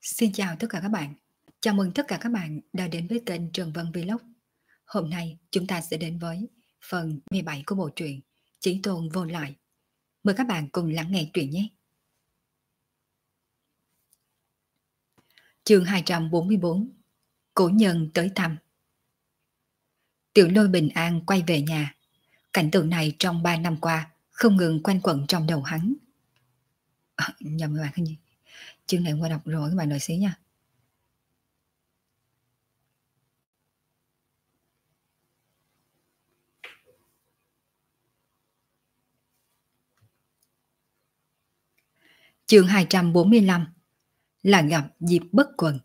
Xin chào tất cả các bạn. Chào mừng tất cả các bạn đã đến với kênh Trần Vân Vlog. Hôm nay chúng ta sẽ đến với phần 17 của bộ truyện Chí Tôn Vô Lại. Mời các bạn cùng lắng nghe truyện nhé. Chương 244. Cổ nhân tới thăm. Tiểu Lôi bình an quay về nhà. Cảnh tượng này trong 3 năm qua không ngừng quanh quẩn trong đầu hắn. Nhầm các bạn cái gì? Chương này qua đọc rồi các bạn đợi xí nha. Chương 245 là gặp dịp bất quần.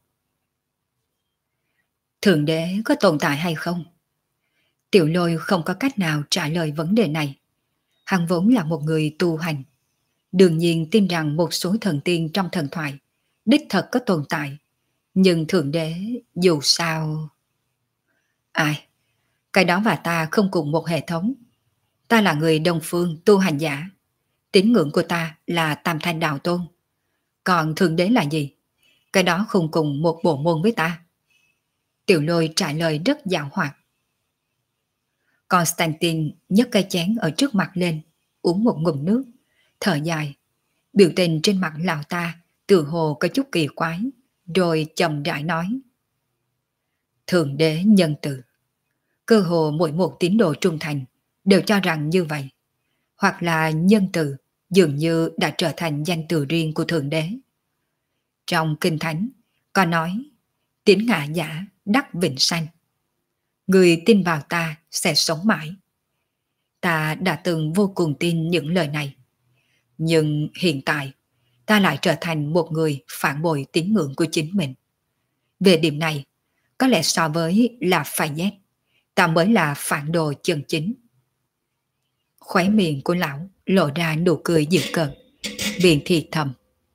Thượng đế có tồn tại hay không? Tiểu Lôi không có cách nào trả lời vấn đề này. Hắn vốn là một người tu hành. Đương nhiên tin rằng một số thần tiên trong thần thoại đích thật có tồn tại. Nhưng Thượng đế dù sao... Ai? Cái đó và ta không cùng một hệ thống. Ta là người Đông Phương tu hành giả. Tín ngưỡng của ta là Tam Thanh Đạo Tôn. Còn Thượng đế là gì? Cái đó không cùng một bộ môn với ta. Tiểu Lôi trả lời rất dạo hoạt. Constantine nhấc cây chén ở trước mặt lên, uống một ngụm nước, thở dài. Biểu tình trên mặt lão ta tự hồ có chút kỳ quái, rồi chậm rãi nói. Thượng đế nhân từ. Cơ hồ mỗi một tín đồ trung thành đều cho rằng như vậy. Hoặc là nhân từ dường như đã trở thành danh từ riêng của Thượng đế. Trong Kinh Thánh có nói tín ngã giả đắc vĩnh sanh. Người tin vào ta sẽ sống mãi. Ta đã từng vô cùng tin những lời này. Nhưng hiện tại, ta lại trở thành một người phản bội tín ngưỡng của chính mình. Về điểm này, có lẽ so với là phải ghét, ta mới là phản đồ chân chính. Khóe miệng của lão lộ ra nụ cười dữ cợt, miệng thì thầm.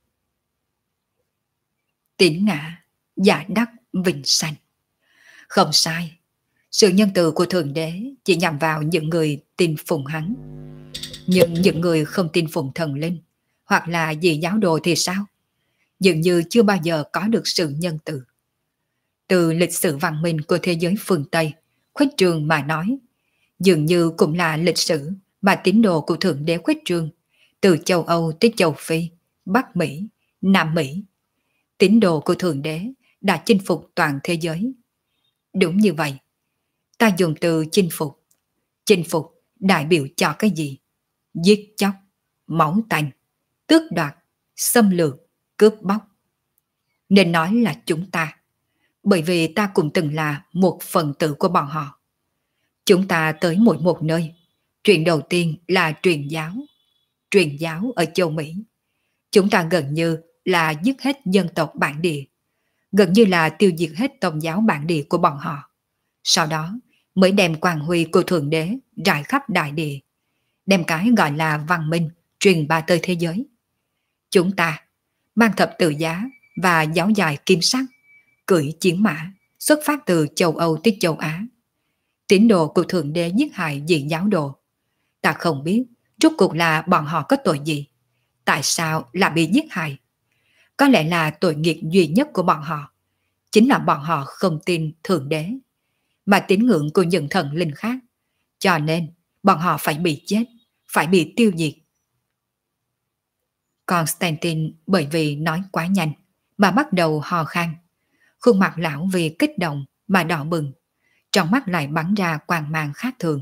Tín ngã, giả đắc, vĩnh sanh. Không sai, sự nhân từ của Thượng Đế chỉ nhằm vào những người tin phụng hắn. Nhưng những người không tin phụng thần linh hoặc là dị giáo đồ thì sao? Dường như chưa bao giờ có được sự nhân từ. Từ lịch sử văn minh của thế giới phương Tây khuếch trương mà nói, dường như cũng là lịch sử mà tín đồ của Thượng Đế khuếch trương từ châu Âu tới châu Phi, Bắc Mỹ, Nam Mỹ. Tín đồ của Thượng Đế đã chinh phục toàn thế giới. Đúng như vậy, ta dùng từ chinh phục. Chinh phục đại biểu cho cái gì? Giết chóc, máu tanh, tước đoạt, xâm lược, cướp bóc. Nên nói là chúng ta, bởi vì ta cũng từng là một phần tử của bọn họ. Chúng ta tới mỗi một nơi, chuyện đầu tiên là truyền giáo. Truyền giáo ở châu Mỹ. Chúng ta gần như là giết hết dân tộc bản địa, gần như là tiêu diệt hết tôn giáo bản địa của bọn họ. Sau đó mới đem quang huy của Thượng Đế rải khắp đại địa, đem cái gọi là văn minh truyền bá tới thế giới. Chúng ta mang thập tự giá và giáo dài kim sắc, cưỡi chiến mã, xuất phát từ châu Âu tới châu Á. Tín đồ của Thượng Đế giết hại dị giáo đồ. Ta không biết rốt cuộc là bọn họ có tội gì, tại sao lại bị giết hại. Có lẽ là tội nghiệp duy nhất của bọn họ chính là bọn họ không tin Thượng Đế, mà tín ngưỡng của những thần linh khác. Cho nên bọn họ phải bị chết, phải bị tiêu diệt. Constantine bởi vì nói quá nhanh mà bắt đầu ho khan. Khuôn mặt lão vì kích động mà đỏ bừng, trong mắt lại bắn ra quang mang khác thường.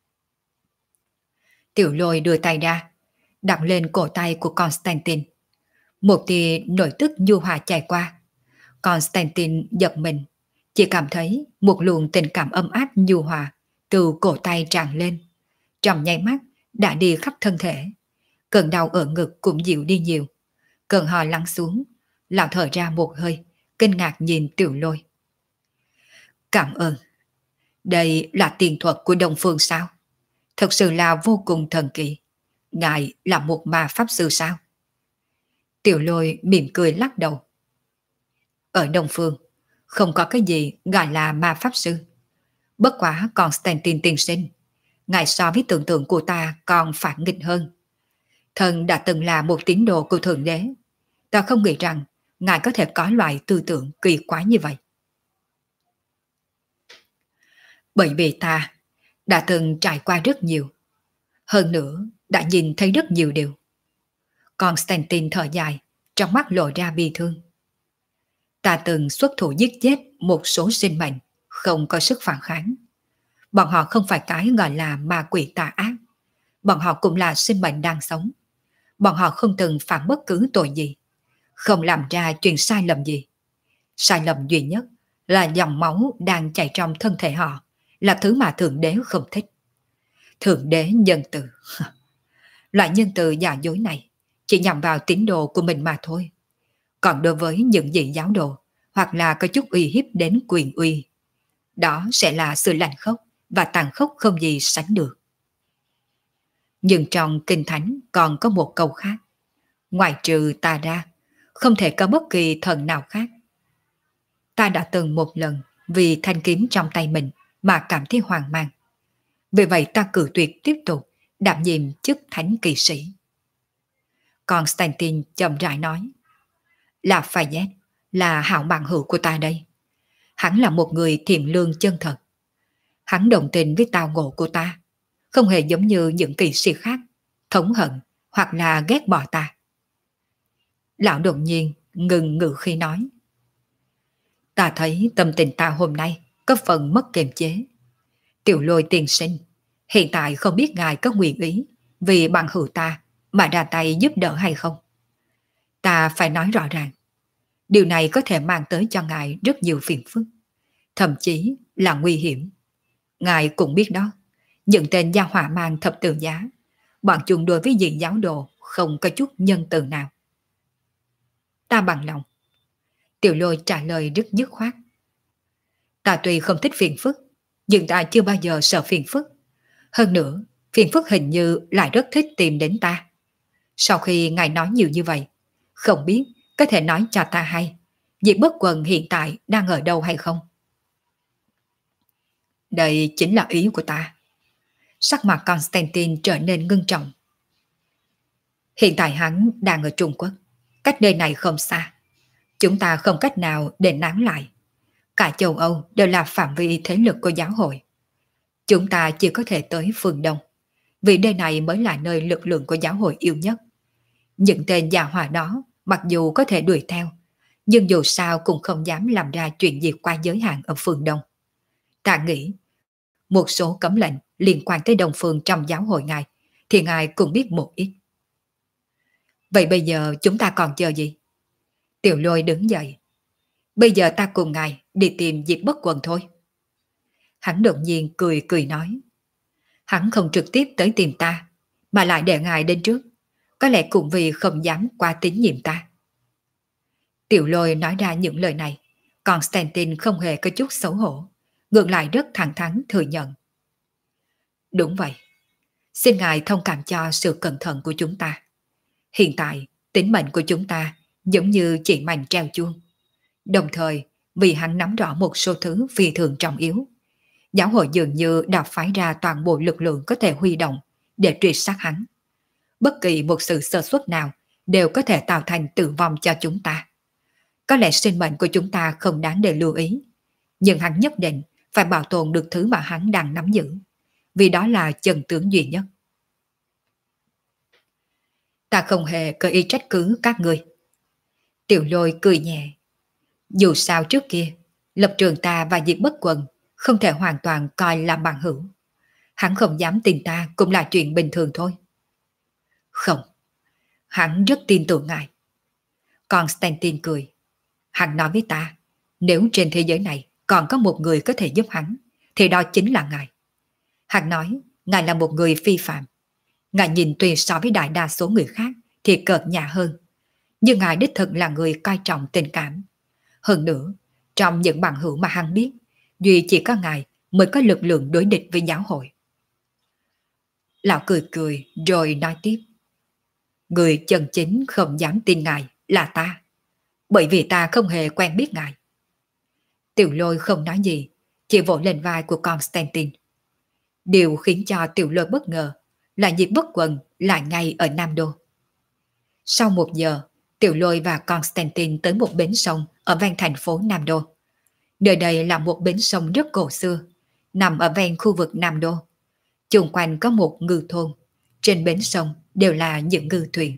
Tiểu Lôi đưa tay ra, đặt lên cổ tay của Constantine. Một tia nổi tức nhu hòa chạy qua. Constantine giật mình, chỉ cảm thấy một luồng tình cảm ấm áp nhu hòa từ cổ tay tràn lên. Trong nháy mắt đã đi khắp thân thể. Cơn đau ở ngực cũng dịu đi nhiều. Cơn ho lắng xuống, lão thở ra một hơi, kinh ngạc nhìn Tiểu Lôi. Cảm ơn. Đây là tiền thuật của Đông Phương sao? Thật sự là vô cùng thần kỳ. Ngài là một ma pháp sư sao? Tiểu Lôi mỉm cười lắc đầu. Ở Đông Phương, không có cái gì gọi là ma pháp sư. Bất quá Constantine tiên sinh, ngài so với tưởng tượng của ta còn phản nghịch hơn. Thần đã từng là một tín đồ của Thượng Đế. Ta không nghĩ rằng ngài có thể có loại tư tưởng kỳ quái như vậy? Bởi vì ta đã từng trải qua rất nhiều, hơn nữa đã nhìn thấy rất nhiều điều. Constantine thở dài, trong mắt lộ ra bi thương. Ta từng xuất thủ giết chết một số sinh mệnh, không có sức phản kháng. Bọn họ không phải cái gọi là ma quỷ tà ác. Bọn họ cũng là sinh mệnh đang sống. Bọn họ không từng phạm bất cứ tội gì, không làm ra chuyện sai lầm gì. Sai lầm duy nhất là dòng máu đang chảy trong thân thể họ, là thứ mà Thượng Đế không thích. Thượng Đế nhân từ. Loại nhân từ giả dối này chỉ nhằm vào tín đồ của mình mà thôi. Còn đối với những vị giáo đồ hoặc là có chút uy hiếp đến quyền uy, đó sẽ là sự lạnh khốc và tàn khốc không gì sánh được. Nhưng trong Kinh Thánh còn có một câu khác: ngoài trừ ta ra, không thể có bất kỳ thần nào khác. Ta đã từng một lần vì thanh kiếm trong tay mình mà cảm thấy hoang mang. Vì vậy ta cự tuyệt tiếp tục đảm nhiệm chức thánh kỵ sĩ. Constantine chậm rãi nói: là Fayette, là hảo bạn hữu của ta đây. Hắn là một người thiện lương chân thật. Hắn đồng tình với tao ngộ của ta, không hề giống như những kỵ sĩ khác, thống hận hoặc là ghét bỏ ta. Lão đột nhiên ngừng ngữ khi nói: ta thấy tâm tình ta hôm nay có phần mất kiềm chế. Tiểu Lôi tiên sinh, hiện tại không biết ngài có nguyện ý vì bằng hữu ta mà ra tay giúp đỡ hay không? Ta phải nói rõ ràng, điều này có thể mang tới cho ngài rất nhiều phiền phức, thậm chí là nguy hiểm. Ngài cũng biết đó, những tên gia hỏa mang thập tự giá, bọn chúng đối với diện giáo đồ không có chút nhân từ nào. Ta bằng lòng. Tiểu Lôi trả lời rất dứt khoát. Ta tuy không thích phiền phức, nhưng ta chưa bao giờ sợ phiền phức. Hơn nữa, phiền phức hình như lại rất thích tìm đến ta. Sau khi ngài nói nhiều như vậy, không biết có thể nói cho ta hay Diệp Bất Quần hiện tại đang ở đâu hay không? Đây chính là ý của ta. Sắc mặt Constantine trở nên ngưng trọng. Hiện tại hắn đang ở Trung Quốc, cách nơi này không xa. Chúng ta không cách nào để nán lại. Cả châu Âu đều là phạm vi thế lực của giáo hội. Chúng ta chỉ có thể tới phương Đông, vì nơi này mới là nơi lực lượng của giáo hội yêu nhất. Những tên già hỏa đó mặc dù có thể đuổi theo, nhưng dù sao cũng không dám làm ra chuyện gì qua giới hạn ở phương Đông. Ta nghĩ, một số cấm lệnh liên quan tới Đông Phương trong giáo hội ngài, thì ngài cũng biết một ít. Vậy bây giờ chúng ta còn chờ gì? Tiểu Lôi đứng dậy. Bây giờ ta cùng ngài đi tìm Diệp Bất Quần thôi. Hắn đột nhiên cười cười nói. Hắn không trực tiếp tới tìm ta, mà lại để ngài đến trước. Có lẽ cũng vì không dám qua tín nhiệm ta. Tiểu Lôi nói ra những lời này, Constantine không hề có chút xấu hổ, ngược lại rất thẳng thắn thừa nhận. Đúng vậy. Xin ngài thông cảm cho sự cẩn thận của chúng ta. Hiện tại, tính mệnh của chúng ta giống như chỉ mảnh treo chuông. Đồng thời, vì hắn nắm rõ một số thứ phi thường trọng yếu, giáo hội dường như đã phái ra toàn bộ lực lượng có thể huy động để truy sát hắn. Bất kỳ một sự sơ suất nào đều có thể tạo thành tử vong cho chúng ta. Có lẽ sinh mệnh của chúng ta không đáng để lưu ý, nhưng hắn nhất định phải bảo tồn được thứ mà hắn đang nắm giữ, vì đó là chân tướng duy nhất. Ta không hề có ý trách cứ các người. Tiểu Lôi cười nhẹ. Dù sao trước kia, lập trường ta và Diệp Bất Quần không thể hoàn toàn coi là bằng hữu. Hắn không dám tin ta cũng là chuyện bình thường thôi. Không, hắn rất tin tưởng ngài. Constantine cười. Hắn nói với ta, nếu trên thế giới này còn có một người có thể giúp hắn, thì đó chính là ngài. Hắn nói, ngài là một người phi phạm. Ngài nhìn tuy so với đại đa số người khác thì cợt nhả hơn, nhưng ngài đích thực là người coi trọng tình cảm. Hơn nữa, trong những bằng hữu mà hắn biết, duy chỉ có ngài mới có lực lượng đối địch với giáo hội. Lão cười cười rồi nói tiếp. Người chân chính không dám tin ngài là ta, bởi vì ta không hề quen biết ngài. Tiểu Lôi không nói gì, chỉ vỗ lên vai của Constantine. Điều khiến cho Tiểu Lôi bất ngờ là Diệp Bất Quần lại ngay ở Nam Đô. Sau một giờ, Tiểu Lôi và Constantine tới một bến sông ở ven thành phố Nam Đô. Nơi đây là một bến sông rất cổ xưa, nằm ở ven khu vực Nam Đô. Chung quanh có một ngư thôn, trên bến sông đều là những ngư thuyền.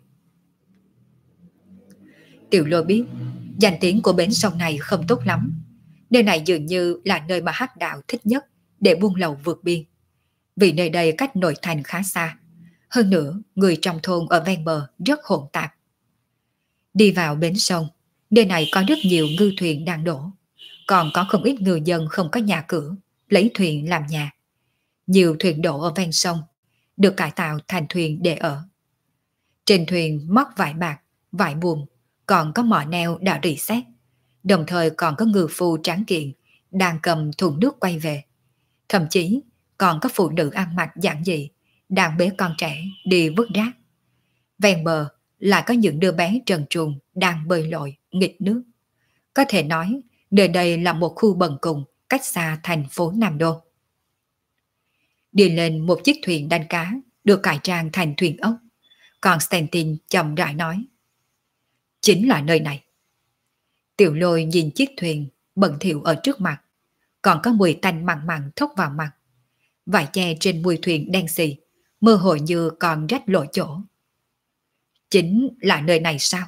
Tiểu Lôi biết, danh tiếng của bến sông này không tốt lắm. Nơi này dường như là nơi mà Hắc Đạo thích nhất để buôn lậu vượt biên. Vì nơi đây cách nội thành khá xa. Hơn nữa, người trong thôn ở ven bờ rất hỗn tạp. Đi vào bến sông, nơi này có rất nhiều ngư thuyền đang đổ. Còn có không ít người dân không có nhà cửa, lấy thuyền làm nhà. Nhiều thuyền đổ ở ven sông, được cải tạo thành thuyền để ở. Trên thuyền móc vải bạc, vải buồm, còn có mỏ neo đã rỉ sét. Đồng thời còn có ngư phu tráng kiện đang cầm thùng nước quay về. Thậm chí còn có phụ nữ ăn mặc giản dị đang bế con trẻ đi vứt rác. Ven bờ lại có những đứa bé trần truồng đang bơi lội nghịch nước. Có thể nói nơi đây là một khu bần cùng cách xa thành phố Nam Đô. Đi lên một chiếc thuyền đánh cá được cải trang thành thuyền ốc. Constantine chậm rãi nói: chính là nơi này. Tiểu Lôi nhìn chiếc thuyền bẩn thỉu ở trước mặt, còn có mùi tanh mặn mặn thốc vào mặt. Vải che trên mùi thuyền đen xì, mơ hồ như còn rách lộ chỗ. Chính là nơi này sao?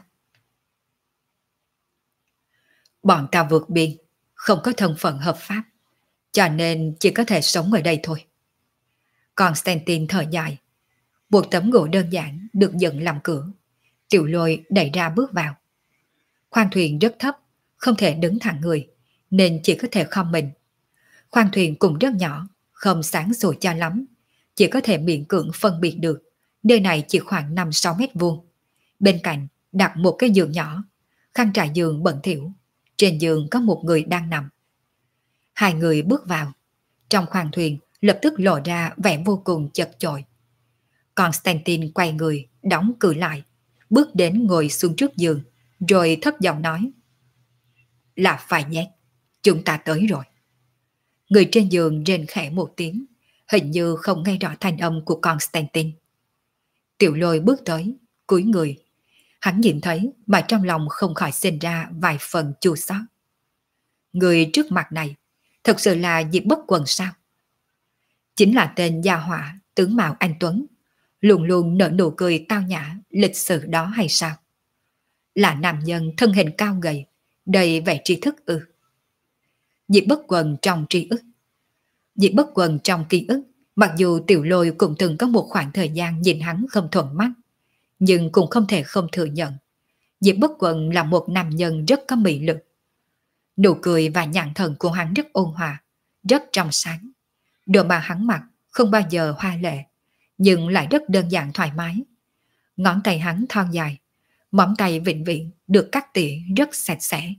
Bọn ta vượt biên, không có thân phận hợp pháp, cho nên chỉ có thể sống ở đây thôi. Constantine thở dài. Một tấm gỗ đơn giản được dựng làm cửa. Tiểu Lôi đẩy ra bước vào. Khoang thuyền rất thấp, không thể đứng thẳng người, nên chỉ có thể khom mình. Khoang thuyền cũng rất nhỏ, không sáng sủa cho lắm, chỉ có thể miễn cưỡng phân biệt được. Nơi này chỉ khoảng 5-6 mét vuông. Bên cạnh đặt một cái giường nhỏ, khăn trải giường bẩn thỉu. Trên giường có một người đang nằm. Hai người bước vào. Trong khoang thuyền lập tức lộ ra vẻ vô cùng chật chội. Constantine quay người, đóng cửa lại, bước đến ngồi xuống trước giường, rồi thấp giọng nói: là phải nhét, chúng ta tới rồi. Người trên giường rên khẽ một tiếng, hình như không nghe rõ thanh âm của Constantine. Tiểu Lôi bước tới, cúi người. Hắn nhìn thấy mà trong lòng không khỏi sinh ra vài phần chua xót. Người trước mặt này thật sự là Diệp Bất Quần sao? Chính là tên gia họa tướng mạo anh tuấn, luôn luôn nở nụ cười tao nhã lịch sự đó hay sao? Là nam nhân thân hình cao gầy, đầy vẻ tri thức ư? Diệp Bất Quần trong tri ức. Diệp Bất Quần trong ký ức, mặc dù Tiểu Lôi cũng từng có một khoảng thời gian nhìn hắn không thuận mắt, nhưng cũng không thể không thừa nhận Diệp Bất Quần là một nam nhân rất có mị lực. Nụ cười và nhãn thần của hắn rất ôn hòa, rất trong sáng. Đồ mà hắn mặc không bao giờ hoa lệ, nhưng lại rất đơn giản thoải mái. Ngón tay hắn thon dài, móng tay vĩnh viễn được cắt tỉa rất sạch sẽ.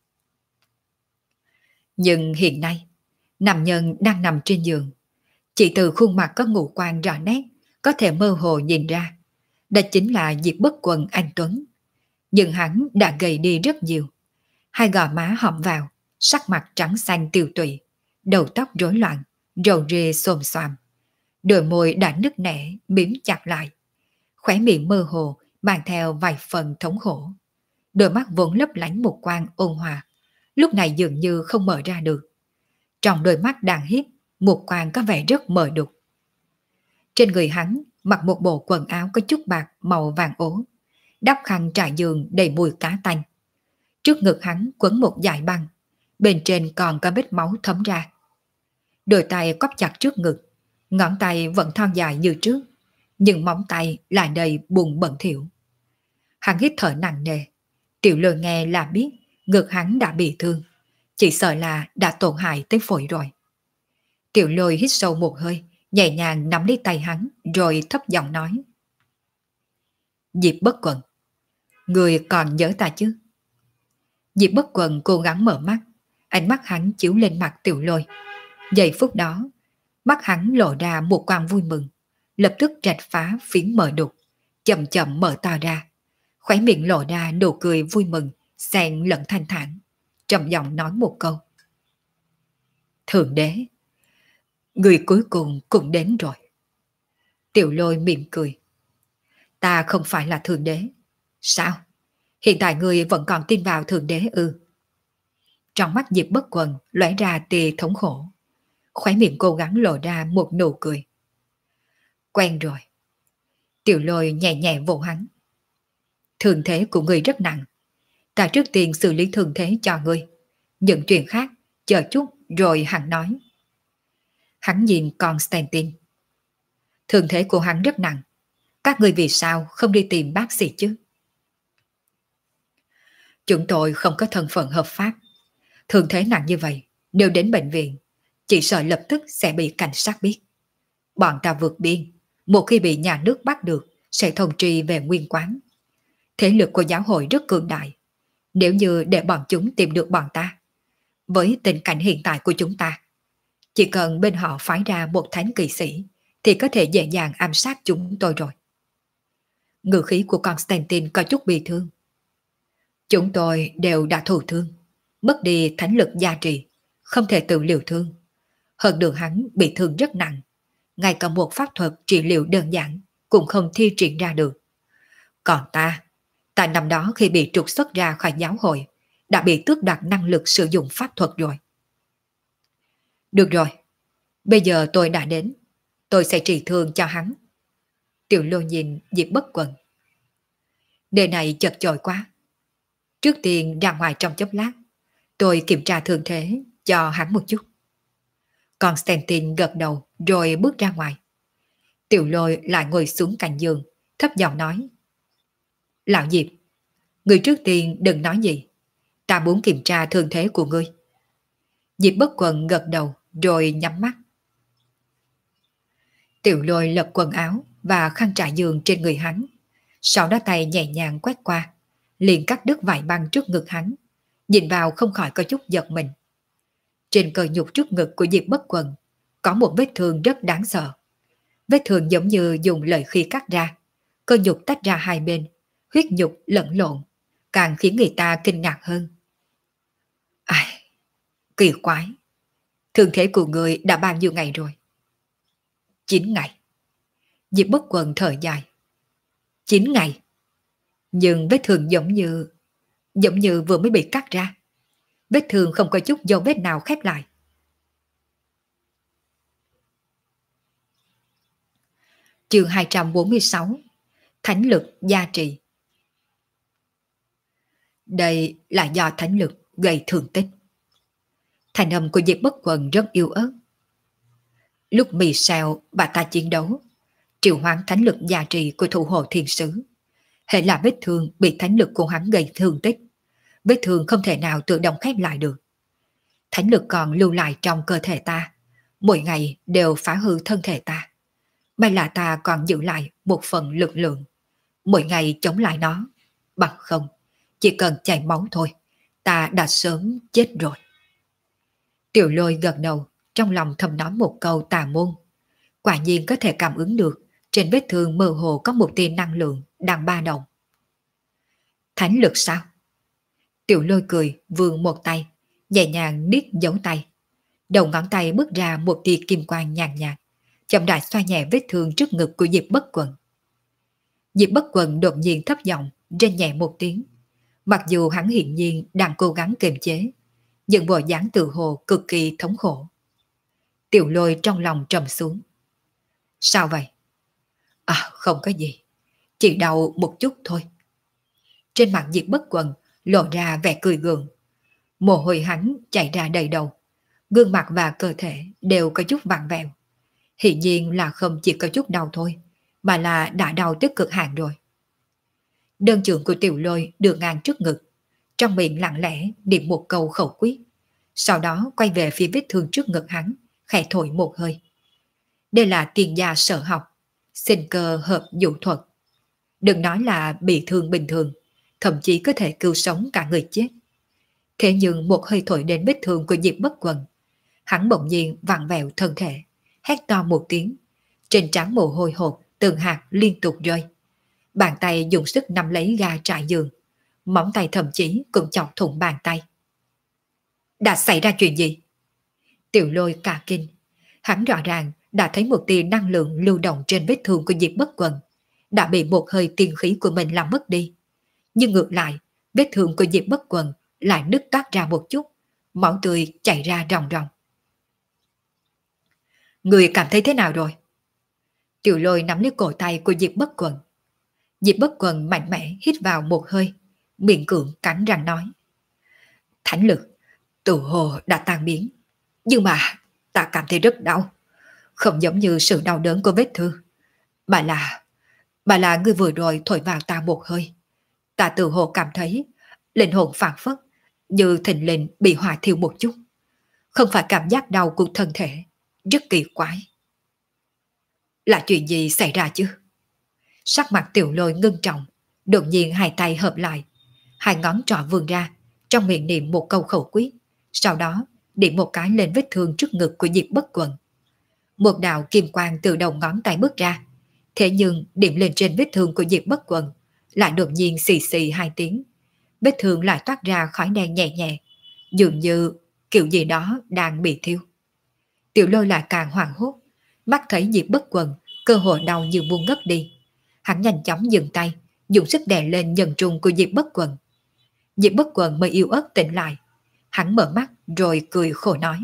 Nhưng hiện nay, nam nhân đang nằm trên giường. Chỉ từ khuôn mặt có ngũ quan rõ nét, có thể mơ hồ nhìn ra, đó chính là Diệp Bất Quần anh tuấn. Nhưng hắn đã gầy đi rất nhiều. Hai gò má hõm vào, sắc mặt trắng xanh tiêu tụy, đầu tóc rối loạn, râu ria xồm xoàm. Đôi môi đã nứt nẻ, mím chặt lại. Khóe miệng mơ hồ, mang theo vài phần thống khổ. Đôi mắt vốn lấp lánh một quang ôn hòa, lúc này dường như không mở ra được. Trong đôi mắt đang hiếp, một quang có vẻ rất mờ đục. Trên người hắn mặc một bộ quần áo có chút bạc màu vàng ố, đắp khăn trải giường đầy mùi cá tanh. Trước ngực hắn quấn một dải băng, bên trên còn có vết máu thấm ra. Đôi tay quắp chặt trước ngực, ngón tay vẫn thon dài như trước, nhưng móng tay lại đầy bùn bẩn thỉu. Hắn hít thở nặng nề. Tiểu Lôi nghe là biết ngực hắn đã bị thương, chỉ sợ là đã tổn hại tới phổi rồi. Tiểu Lôi hít sâu một hơi, nhẹ nhàng nắm lấy tay hắn, rồi thấp giọng nói: Diệp Bất Quần, người còn nhớ ta chứ? Diệp Bất Quần cố gắng mở mắt, ánh mắt hắn chiếu lên mặt Tiểu Lôi. Giây phút đó, mắt hắn lộ ra một quang vui mừng, lập tức rạch phá phiến mờ đục, chậm chậm mở to ra. Khóe miệng lộ ra nụ cười vui mừng, xen lẫn thanh thản, trầm giọng nói một câu: Thượng đế, người cuối cùng cũng đến rồi. Tiểu Lôi mỉm cười: Ta không phải là thượng đế. Sao? Hiện tại ngươi vẫn còn tin vào Thượng Đế ư? Trong mắt Diệp Bất Quần lóe ra tia thống khổ. Khóe miệng cố gắng lộ ra một nụ cười. Quen rồi. Tiểu Lôi nhẹ nhẹ vỗ hắn. Thương thế của ngươi rất nặng. Ta trước tiên xử lý thương thế cho ngươi. Những chuyện khác, chờ chút rồi hắn nói. Hắn nhìn Constantine. Thương thế của hắn rất nặng. Các ngươi vì sao không đi tìm bác sĩ chứ? Chúng tôi không có thân phận hợp pháp. Thương thế nặng như vậy, nếu đến bệnh viện, chỉ sợ lập tức sẽ bị cảnh sát biết. Bọn ta vượt biên, một khi bị nhà nước bắt được, sẽ thông tri về nguyên quán. Thế lực của giáo hội rất cường đại. Nếu như để bọn chúng tìm được bọn ta, với tình cảnh hiện tại của chúng ta, chỉ cần bên họ phái ra một thánh kỵ sĩ, thì có thể dễ dàng ám sát chúng tôi rồi. Ngữ khí của Constantine có chút bị thương. Chúng tôi đều đã thụ thương, mất đi thánh lực gia trì, không thể tự liều thương. Hơn nữa hắn bị thương rất nặng, ngay cả một pháp thuật trị liệu đơn giản cũng không thi triển ra được. Còn ta năm đó khi bị trục xuất ra khỏi giáo hội, đã bị tước đoạt năng lực sử dụng pháp thuật rồi. Được rồi, bây giờ tôi đã đến, tôi sẽ trị thương cho hắn. Tiểu Lô nhìn Diệp Bất Quần. Nơi này chật chội quá. Trước tiên ra ngoài trong chốc lát, tôi kiểm tra thương thế cho hắn một chút. Constantine gật đầu rồi bước ra ngoài. Tiểu Lôi lại ngồi xuống cạnh giường, thấp giọng nói. Lão Diệp, người trước tiên đừng nói gì. Ta muốn kiểm tra thương thế của ngươi. Diệp Bất Quần gật đầu rồi nhắm mắt. Tiểu Lôi lật quần áo và khăn trải giường trên người hắn. Sau đó tay nhẹ nhàng quét qua, liền cắt đứt vải băng trước ngực hắn. Nhìn vào không khỏi có chút giật mình. Trên cơ nhục trước ngực của Diệp Bất Quần có một vết thương rất đáng sợ. Vết thương giống như dùng lợi khí cắt ra, cơ nhục tách ra hai bên, huyết nhục lẫn lộn, càng khiến người ta kinh ngạc hơn. Ai, kỳ quái, thương thế của người đã bao nhiêu ngày rồi? 9 ngày. Diệp Bất Quần thở dài. 9 ngày. Nhưng vết thương giống như vừa mới bị cắt ra. Vết thương không có chút dấu vết nào khép lại. Chương 246. Thánh lực gia trì. Đây là do thánh lực gây thương tích. Thành âm của Diệp Bất Quần rất yếu ớt. Lúc Michel bà ta chiến đấu, triệu hoán thánh lực gia trì của thủ hộ thiên sứ. Hệ là vết thương bị thánh lực của hắn gây thương tích. Vết thương không thể nào tự động khép lại được. Thánh lực còn lưu lại trong cơ thể ta, mỗi ngày đều phá hư thân thể ta. May là ta còn giữ lại một phần lực lượng, mỗi ngày chống lại nó. Bằng không, chỉ cần chảy máu thôi, ta đã sớm chết rồi. Tiểu Lôi gật đầu, trong lòng thầm nói một câu tà môn. Quả nhiên có thể cảm ứng được, trên vết thương mơ hồ có một tia năng lượng đang ba động. Thánh lực sao? Tiểu Lôi cười, vươn một tay, nhẹ nhàng niết dấu tay. Đầu ngón tay bước ra một tia kim quang nhàn nhạt, chậm rãi xoa nhẹ vết thương trước ngực của Diệp Bất Quần. Diệp Bất Quần đột nhiên thấp giọng, rên nhẹ một tiếng. Mặc dù hắn hiển nhiên đang cố gắng kiềm chế, nhưng bộ dáng tự hồ cực kỳ thống khổ. Tiểu Lôi trong lòng trầm xuống. Sao vậy? À, không có gì, chỉ đau một chút thôi. Trên mặt Diệp Bất Quần lộ ra vẻ cười gượng. Mồ hôi hắn chảy ra đầy đầu, gương mặt và cơ thể đều có chút vặn vẹo. Hiển nhiên là không chỉ có chút đau thôi, mà là đã đau tới cực hạn rồi. Đơn trưởng của Tiểu Lôi đưa ngang trước ngực, trong miệng lặng lẽ niệm một câu khẩu quyết, sau đó quay về phía vết thương trước ngực hắn, khẽ thổi một hơi. Đây là tiền gia sở học, sinh cơ hợp dụ thuật. Đừng nói là bị thương bình thường, thậm chí có thể cứu sống cả người chết. Thế nhưng một hơi thổi đến vết thương của Diệp Bất Quần, hắn bỗng nhiên vặn vẹo thân thể, hét to một tiếng, trên trán mồ hôi hột từng hạt liên tục rơi. Bàn tay dùng sức nắm lấy ga trải giường, móng tay thậm chí cũng chọc thủng bàn tay. Đã xảy ra chuyện gì? Tiểu Lôi cả kinh, hắn rõ ràng đã thấy một tia năng lượng lưu động trên vết thương của Diệp Bất Quần, đã bị một hơi tiên khí của mình làm mất đi. Nhưng ngược lại, Vết thương của Diệp Bất Quần lại nứt toát ra một chút, máu tươi chảy ra ròng ròng. Người cảm thấy thế nào rồi? Tiểu Lôi nắm lấy cổ tay của Diệp Bất Quần. Diệp Bất Quần mạnh mẽ hít vào một hơi, miệng cưỡng cắn răng nói. Thánh lực, tự hồ đã tan biến. Nhưng mà ta cảm thấy rất đau. Không giống như sự đau đớn của vết thương. Bà là người vừa rồi thổi vào ta một hơi. Ta tự hồ cảm thấy linh hồn phảng phất như thình lình bị hỏa thiêu một chút. Không phải cảm giác đau của thân thể. Rất kỳ quái. Là chuyện gì xảy ra chứ? Sắc mặt Tiểu Lôi ngưng trọng, đột nhiên hai tay hợp lại, hai ngón trỏ vươn ra, trong miệng niệm một câu khẩu quyết, sau đó điểm một cái lên vết thương trước ngực của Diệp Bất Quần. Một đạo kim quang từ đầu ngón tay bước ra, thế nhưng điểm lên trên vết thương của Diệp Bất Quần lại đột nhiên xì xì hai tiếng, vết thương lại toát ra khói đen nhẹ nhẹ, dường như kiểu gì đó đang bị thiêu. Tiểu Lôi lại càng hoảng hốt, mắt thấy Diệp Bất Quần cơ hội đau như muốn ngất đi. Hắn nhanh chóng dừng tay, dùng sức đè lên nhân trung của Diệp Bất Quần. Diệp Bất Quần mới yếu ớt tỉnh lại. Hắn mở mắt rồi cười khổ nói.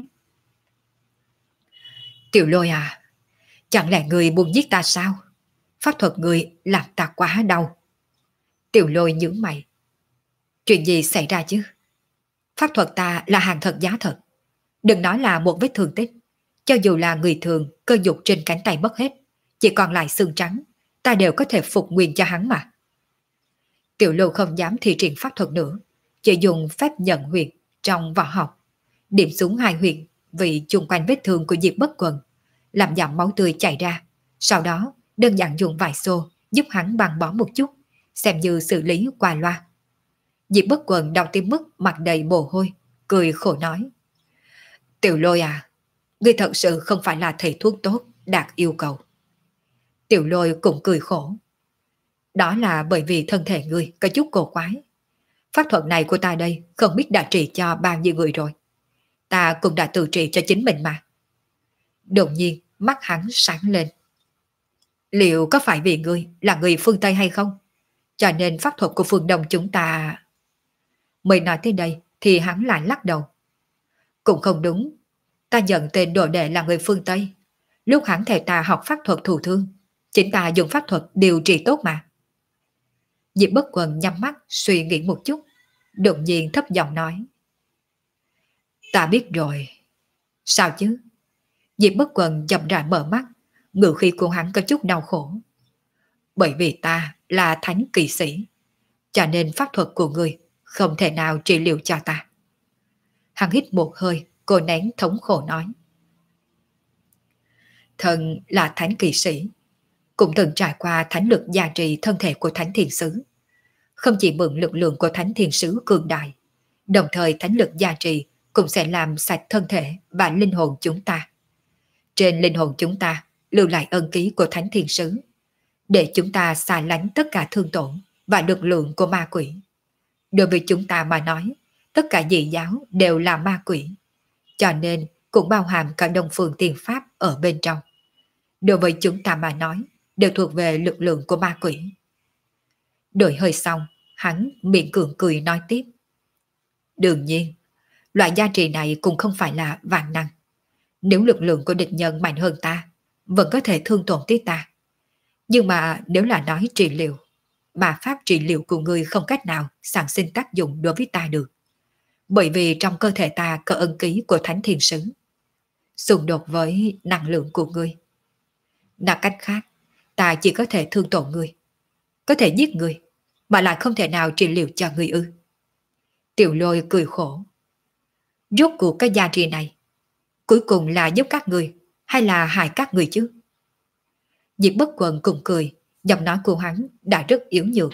Tiểu Lôi à, chẳng lẽ người muốn giết ta sao? Pháp thuật người làm ta quá đau. Tiểu Lôi nhướng mày. Chuyện gì xảy ra chứ? Pháp thuật ta là hàng thật giá thật. Đừng nói là một vết thương tích. Cho dù là người thường, cơ dục trên cánh tay mất hết, chỉ còn lại xương trắng, ta đều có thể phục nguyên cho hắn mà. Tiểu Lôi không dám thi triển pháp thuật nữa, chỉ dùng phép nhận huyệt trong võ học, điểm xuống hai huyệt vì chung quanh vết thương của Diệp Bất Quần, làm giảm máu tươi chảy ra, sau đó đơn giản dùng vài xô giúp hắn băng bó một chút, xem như xử lý qua loa. Diệp Bất Quần đau tới mức mặt đầy mồ hôi, cười khổ nói. Tiểu Lôi à, ngươi thật sự không phải là thầy thuốc tốt đạt yêu cầu. Tiểu Lôi cũng cười khổ. Đó là bởi vì thân thể ngươi có chút cổ quái. Pháp thuật này của ta đây không biết đã trị cho bao nhiêu người rồi. Ta cũng đã tự trị cho chính mình mà. Đột nhiên mắt hắn sáng lên. Liệu có phải vì ngươi là người phương Tây hay không? Cho nên pháp thuật của phương Đông chúng ta... Mới nói tới đây thì hắn lại lắc đầu. Cũng không đúng. Ta nhận tên đồ đệ là người phương Tây. Lúc hắn thầy ta học pháp thuật thụ thương, chính ta dùng pháp thuật điều trị tốt mà. Diệp Bất Quần nhắm mắt suy nghĩ một chút, đột nhiên thấp giọng nói. Ta biết rồi. Sao chứ? Diệp Bất Quần chậm rãi mở mắt, ngữ khí của hắn có chút đau khổ. Bởi vì ta là thánh kỵ sĩ, cho nên pháp thuật của người không thể nào trị liệu cho ta. Hắn hít một hơi, cô nén thống khổ nói. Thần là thánh kỵ sĩ, cũng từng trải qua thánh lực gia trì thân thể của thánh thiền sứ. Không chỉ mượn lực lượng của thánh thiền sứ cường đại, đồng thời thánh lực gia trì cũng sẽ làm sạch thân thể và linh hồn chúng ta. Trên linh hồn chúng ta lưu lại ân ký của thánh thiền sứ, để chúng ta xa lánh tất cả thương tổn và lực lượng của ma quỷ. Đối với chúng ta mà nói, tất cả dị giáo đều là ma quỷ, cho nên cũng bao hàm cả Đông Phương Tiên Pháp ở bên trong. Đối với chúng ta mà nói, đều thuộc về lực lượng của ma quỷ. Đổi hơi xong, hắn miệng cường cười nói tiếp. Đương nhiên, loại gia trì này cũng không phải là vạn năng. Nếu lực lượng của địch nhân mạnh hơn ta, vẫn có thể thương tổn tới ta. Nhưng mà nếu là nói trị liệu, mà pháp trị liệu của ngươi không cách nào sản sinh tác dụng đối với ta được. Bởi vì trong cơ thể ta có ân ký của thánh thiền sứ, xung đột với năng lượng của ngươi. Nói cách khác, ta chỉ có thể thương tổn ngươi, có thể giết ngươi, mà lại không thể nào trị liệu cho ngươi ư. Tiểu Lôi cười khổ. Rốt cuộc cái gia trì này, cuối cùng là giúp các ngươi hay là hại các ngươi chứ? Diệp Bất Quần cùng cười, giọng nói của hắn đã rất yếu nhược.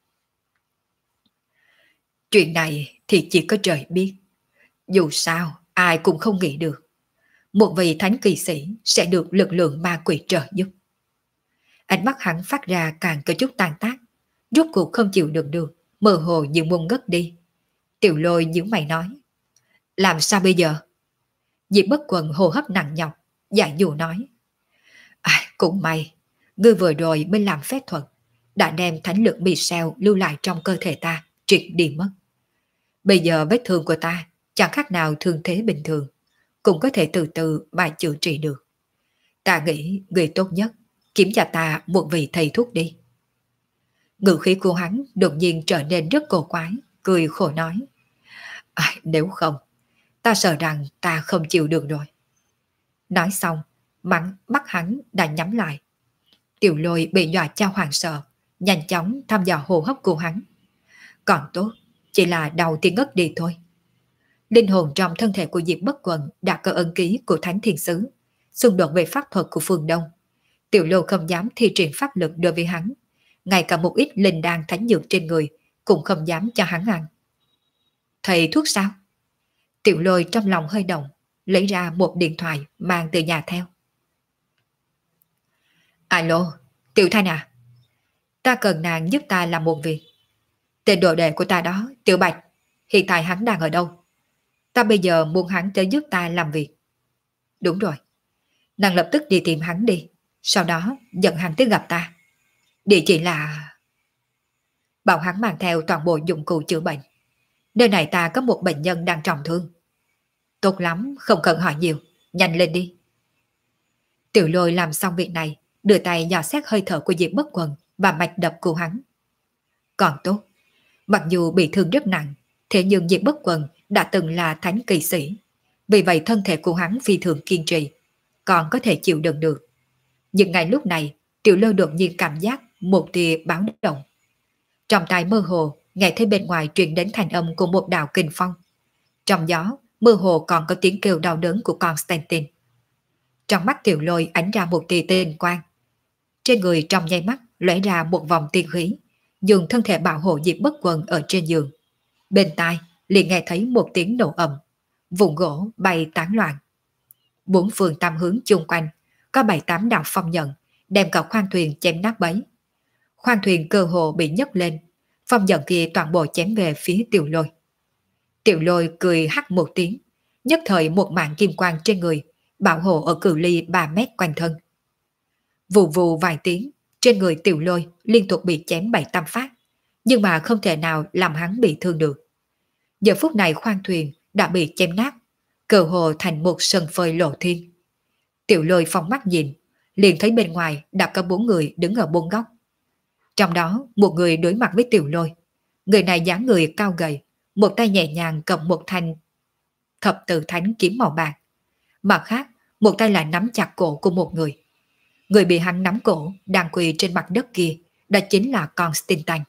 Chuyện này thì chỉ có trời biết. Dù sao, ai cũng không nghĩ được. Một vị thánh kỳ sĩ sẽ được lực lượng ma quỷ trợ giúp. Ánh mắt hắn phát ra càng có chút tan tác, rốt cuộc không chịu đựng được, mơ hồ như muốn ngất đi. Tiểu Lôi nhíu mày nói. Làm sao bây giờ? Diệp Bất Quần hô hấp nặng nhọc, giải dụ nói. Cũng may, ngươi vừa rồi mới làm phép thuật, đã đem thánh lực Michel lưu lại trong cơ thể ta triệt đi mất. Bây giờ vết thương của ta chẳng khác nào thương thế bình thường, cũng có thể từ từ mà chữa trị được. Ta nghĩ người tốt nhất kiếm cho ta một vị thầy thuốc đi. Ngữ khí của hắn đột nhiên trở nên rất cổ quái, cười khổ nói. Nếu không, ta sợ rằng ta không chịu được rồi. Nói xong, mắt hắn đã nhắm lại. Tiểu Lôi bị dọa cho hoảng sợ, nhanh chóng thăm dò hô hấp của hắn. Còn tốt, chỉ là đầu thì ngất đi thôi. Linh hồn trong thân thể của Diệp Bất Quần đã có ấn ký của Thánh Thiên Sứ, xung đột về pháp thuật của phương Đông. Tiểu Lôi không dám thi triển pháp lực đối với hắn, ngay cả một ít linh đan thánh dược trên người cũng không dám cho hắn ăn. Thầy thuốc sao? Tiểu Lôi trong lòng hơi động, lấy ra một điện thoại mang từ nhà theo. Alo, Tiểu Thanh à? Ta cần nàng giúp ta làm một việc. Tên đồ đệ của ta đó, Tiểu Bạch, hiện tại hắn đang ở đâu? Ta bây giờ muốn hắn tới giúp ta làm việc. Đúng rồi. Nàng lập tức đi tìm hắn đi, sau đó dẫn hắn tới gặp ta. Địa chỉ là... Bảo hắn mang theo toàn bộ dụng cụ chữa bệnh. Nơi này ta có một bệnh nhân đang trọng thương. Tốt lắm, không cần hỏi nhiều, nhanh lên đi. Tiểu Lôi làm xong việc này, đưa tay dò xét hơi thở của Diệp Bất Quần và mạch đập của hắn. Còn tốt, mặc dù bị thương rất nặng, thế nhưng Diệp Bất Quần đã từng là thánh kỳ sĩ. Vì vậy thân thể của hắn phi thường kiên trì, còn có thể chịu đựng được. Nhưng ngay lúc này, Tiểu Lôi đột nhiên cảm giác một tia báo động. Trong tai mơ hồ, nghe thấy bên ngoài truyền đến thanh âm của một đạo kinh phong. Trong gió, mơ hồ còn có tiếng kêu đau đớn của Constantine. Trong mắt Tiểu Lôi ánh ra một tia tinh quang. Trên người trong nháy mắt lóe ra một vòng tiên khí, dùng thân thể bảo hộ Diệp Bất Quần ở trên giường. Bên tai liền nghe thấy một tiếng nổ ầm, vụn gỗ bay tán loạn. Bốn phương tam hướng chung quanh có 7-8 đạo phong nhận, đem cả khoang thuyền chém nát bấy. Khoang thuyền cơ hồ bị nhấc lên, phong nhận kia toàn bộ chém về phía Tiểu Lôi. Tiểu Lôi cười hắt một tiếng, nhất thời một mạng kim quang trên người, bảo hộ ở cự ly 3 mét quanh thân. Vù vù vài tiếng, trên người Tiểu Lôi liên tục bị chém 7-8 phát, nhưng mà không thể nào làm hắn bị thương được. Giờ phút này khoang thuyền đã bị chém nát, cơ hồ thành một sân phơi lộ thiên. Tiểu Lôi phóng mắt nhìn, liền thấy bên ngoài đã có 4 người đứng ở 4 góc. Trong đó một người đối mặt với Tiểu Lôi. Người này dáng người cao gầy, một tay nhẹ nhàng cầm một thanh thập tự thánh kiếm màu bạc. Mặt khác, một tay lại nắm chặt cổ của một người. Người bị hắn nắm cổ đang quỳ trên mặt đất kia, đó chính là Constantine.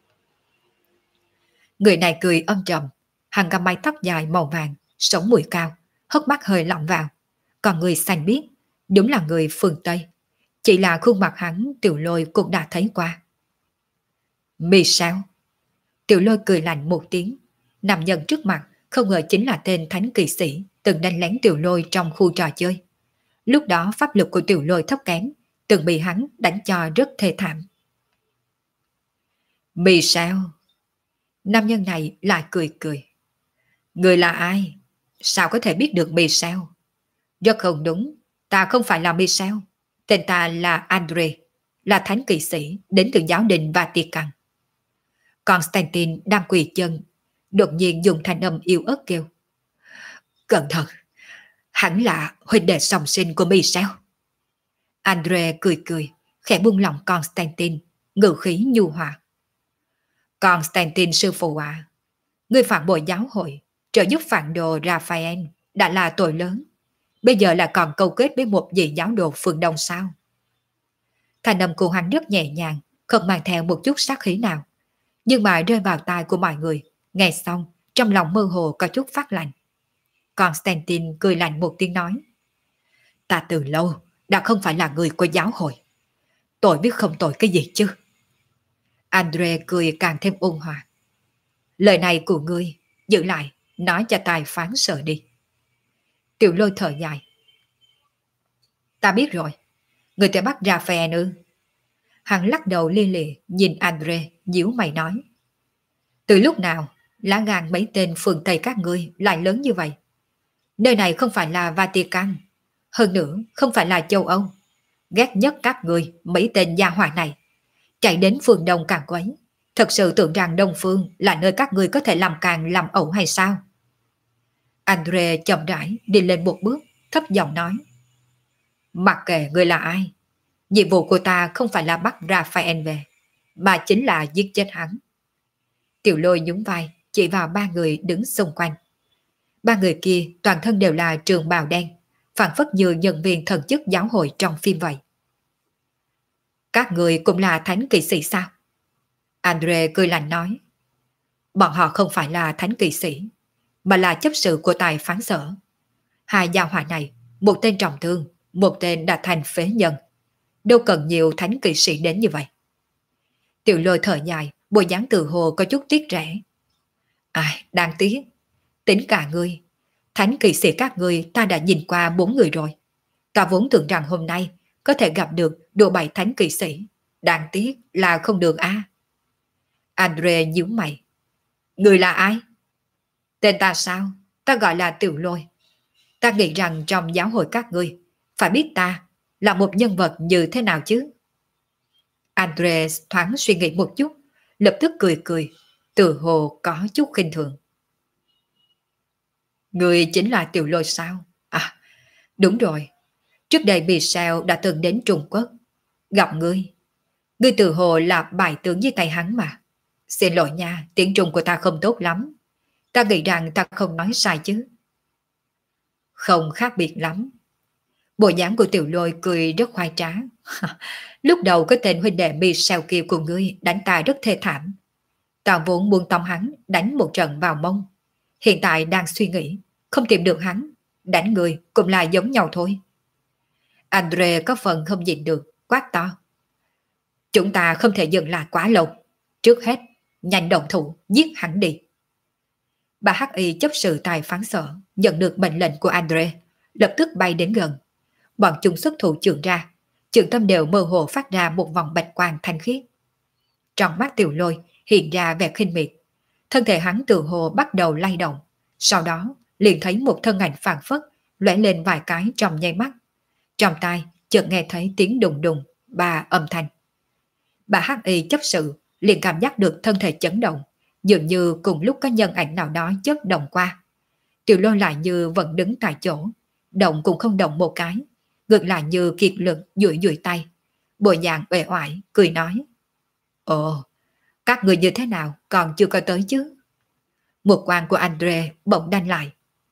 Người này cười âm trầm, hắn có mái tóc dài màu vàng, sống mũi cao, hốc mắt hơi lỏng vào. Còn người xanh biếc, đúng là người phương Tây. Chỉ là khuôn mặt hắn Tiểu Lôi cũng đã thấy qua. Mi sao? Tiểu Lôi cười lạnh một tiếng. Nam nhân trước mặt không ngờ chính là tên thánh kỳ sĩ từng đánh lén Tiểu Lôi trong khu trò chơi. Lúc đó pháp lực của Tiểu Lôi thấp kém, từng bị hắn đánh cho rất thê thảm. Mi sao? Nam nhân này lại cười cười. Người là ai? Sao có thể biết được Mi sao? Rất không đúng, ta không phải là Mi sao. Tên ta là Andre, là thánh kỵ sĩ đến từ giáo đình Vatican. Constantine đang quỳ chân, đột nhiên dùng thanh âm yếu ớt kêu. Cẩn thận, hẳn là huynh đệ song sinh của Mi sao? Andre cười cười, khẽ buông lỏng Constantine, ngữ khí nhu hòa. Constantine sư phụ à, người phản bội giáo hội, trợ giúp phản đồ Raphael đã là tội lớn. Bây giờ là còn câu kết với một vị giáo đồ phương Đông sao? Thanh âm của hắn rất nhẹ nhàng, không mang theo một chút sát khí nào. Nhưng mà rơi vào tai của mọi người, nghe xong, trong lòng mơ hồ có chút phát lạnh. Constantine cười lạnh một tiếng nói. Ta từ lâu đã không phải là người của giáo hội. Tội biết không tội cái gì chứ? Andre cười càng thêm ôn hòa. Lời này của ngươi, giữ lại, nói cho tài phán sợ đi. Tiểu Lôi thở dài. Ta biết rồi, người tới bắt Raphael ư? Hắn lắc đầu lia lịa nhìn Andre, nhíu mày nói. Từ lúc nào, lá gan mấy tên phương Tây các ngươi lại lớn như vậy? Nơi này không phải là Vatican, hơn nữa không phải là châu Âu. Ghét nhất các ngươi mấy tên gia hỏa này. Chạy đến phương Đông càng quấy, Thật sự tưởng rằng Đông Phương là nơi các ngươi có thể làm càng làm ẩu hay sao? Andre chậm rãi đi lên một bước, thấp giọng nói. Mặc kệ ngươi là ai, nhiệm vụ của ta không phải là bắt Raphael về, mà chính là giết chết hắn. Tiểu Lôi nhún vai, chỉ vào ba người đứng xung quanh. Ba người kia toàn thân đều là trường bào đen, phản phất như nhân viên thần chức giáo hội trong phim vậy. Các người cũng là thánh kỵ sĩ sao? Andre cười lạnh nói. Bọn họ không phải là thánh kỵ sĩ, mà là chấp sự của tài phán sở. Hai gia hỏa này, một tên trọng thương, một tên đã thành phế nhân. Đâu cần nhiều thánh kỵ sĩ đến như vậy. Tiểu Lôi thở dài, bộ dáng tự hồ có chút tiếc rẻ. Ai, đáng tiếc. Tính cả ngươi, thánh kỵ sĩ các ngươi ta đã nhìn qua 4 người rồi. Ta vốn tưởng rằng hôm nay có thể gặp được độ 7 thánh kỵ sĩ. Đáng tiếc là không được a. Andre nhíu mày. Người là ai? Tên ta sao? Ta gọi là Tiểu Lôi. Ta nghĩ rằng trong giáo hội các ngươi phải biết ta là một nhân vật như thế nào chứ. Andre thoáng suy nghĩ một chút, lập tức cười cười, tự hồ có chút khinh thường. Người chính là Tiểu Lôi sao? À, đúng rồi. Trước đây Michel đã từng đến Trung Quốc. Gặp ngươi. Ngươi tự hồ là bài tướng với tay hắn mà. Xin lỗi nha, tiếng Trung của ta không tốt lắm. Ta nghĩ rằng ta không nói sai chứ. Không khác biệt lắm. Bộ dáng của Tiểu Lôi cười rất khoái trá. Lúc đầu cái tên huynh đệ Michel kia của ngươi đánh ta rất thê thảm. Ta vốn buông tông hắn đánh một trận vào mông. Hiện tại đang suy nghĩ, không tìm được hắn, đánh người cũng là giống nhau thôi. Andre có phần không nhịn được, quát to. Chúng ta không thể dừng lại quá lâu. Trước hết, nhanh động thủ, giết hắn đi. Bà Hắc Y chấp sự tài phán sở, nhận được mệnh lệnh của Andre, lập tức bay đến gần. Bọn chúng xuất thủ chưởng ra, chưởng tâm đều mơ hồ phát ra một vòng bạch quang thanh khiết. Trong mắt Tiểu Lôi hiện ra vẻ khinh miệt, thân thể hắn tự hồ bắt đầu lay động, sau đó liền thấy một thân ảnh phảng phất lóe lên vài cái trong nháy mắt. Trong tai chợt nghe thấy tiếng đùng đùng ba âm thanh. Bà Hắc Y chấp sự liền cảm giác được thân thể chấn động, dường như cùng lúc có nhân ảnh nào đó chớp động qua. Tiểu Lôi lại như vẫn đứng tại chỗ, động cũng không động một cái, ngược lại như kiệt lực duỗi duỗi tay, bộ dạng uể oải cười nói: Ồ, các người như thế nào còn chưa có tới chứ? Một quan của Andre bỗng đanh lại.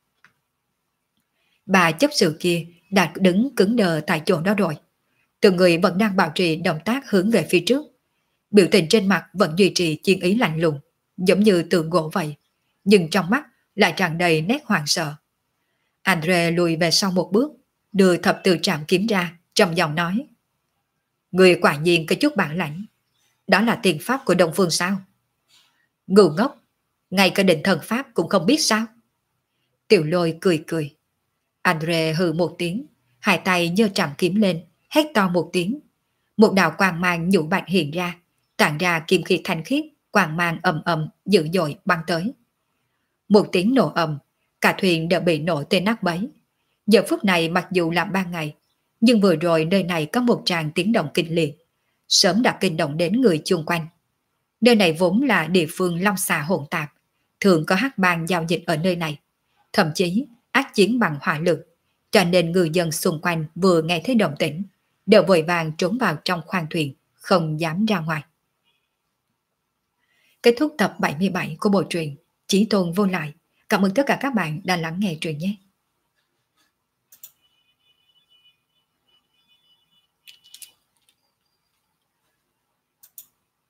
Bà chấp sự kia đã đứng cứng đờ tại chỗ đó rồi. Từng người vẫn đang bảo trì động tác hướng về phía trước. Biểu tình trên mặt vẫn duy trì chiến ý lạnh lùng, giống như tượng gỗ vậy, nhưng trong mắt lại tràn đầy nét hoảng sợ. Andre lùi về sau một bước, đưa thập tự trảm kiếm ra, trầm giọng nói: Người quả nhiên có chút bản lãnh. Đó là tiền pháp của Đông Phương sao? Ngu ngốc, ngay cả định thần pháp cũng không biết sao? Tiểu Lôi cười cười. Andre hừ một tiếng, hai tay giơ trảm kiếm lên, hét to một tiếng. Một đạo quang mang nhũ bạch hiện ra, tản ra kim khí thanh khiết, quang mang ầm ầm dữ dội băng tới. Một tiếng nổ ầm, cả thuyền đều bị nổ tên nát bấy. Giờ phút này mặc dù là ban ngày, nhưng vừa rồi nơi này có một tràng tiếng động kinh liệt, sớm đã kinh động đến người chung quanh. Nơi này vốn là địa phương long xà hỗn tạp, thường có hắc bang giao dịch ở nơi này, thậm chí ác chiến bằng hỏa lực, cho nên người dân xung quanh vừa nghe thấy động tĩnh, đều vội vàng trốn vào trong khoang thuyền, không dám ra ngoài. Kết thúc tập 77 của bộ truyện Chí Tôn Vô Lại. Cảm ơn tất cả các bạn đã lắng nghe truyện nhé.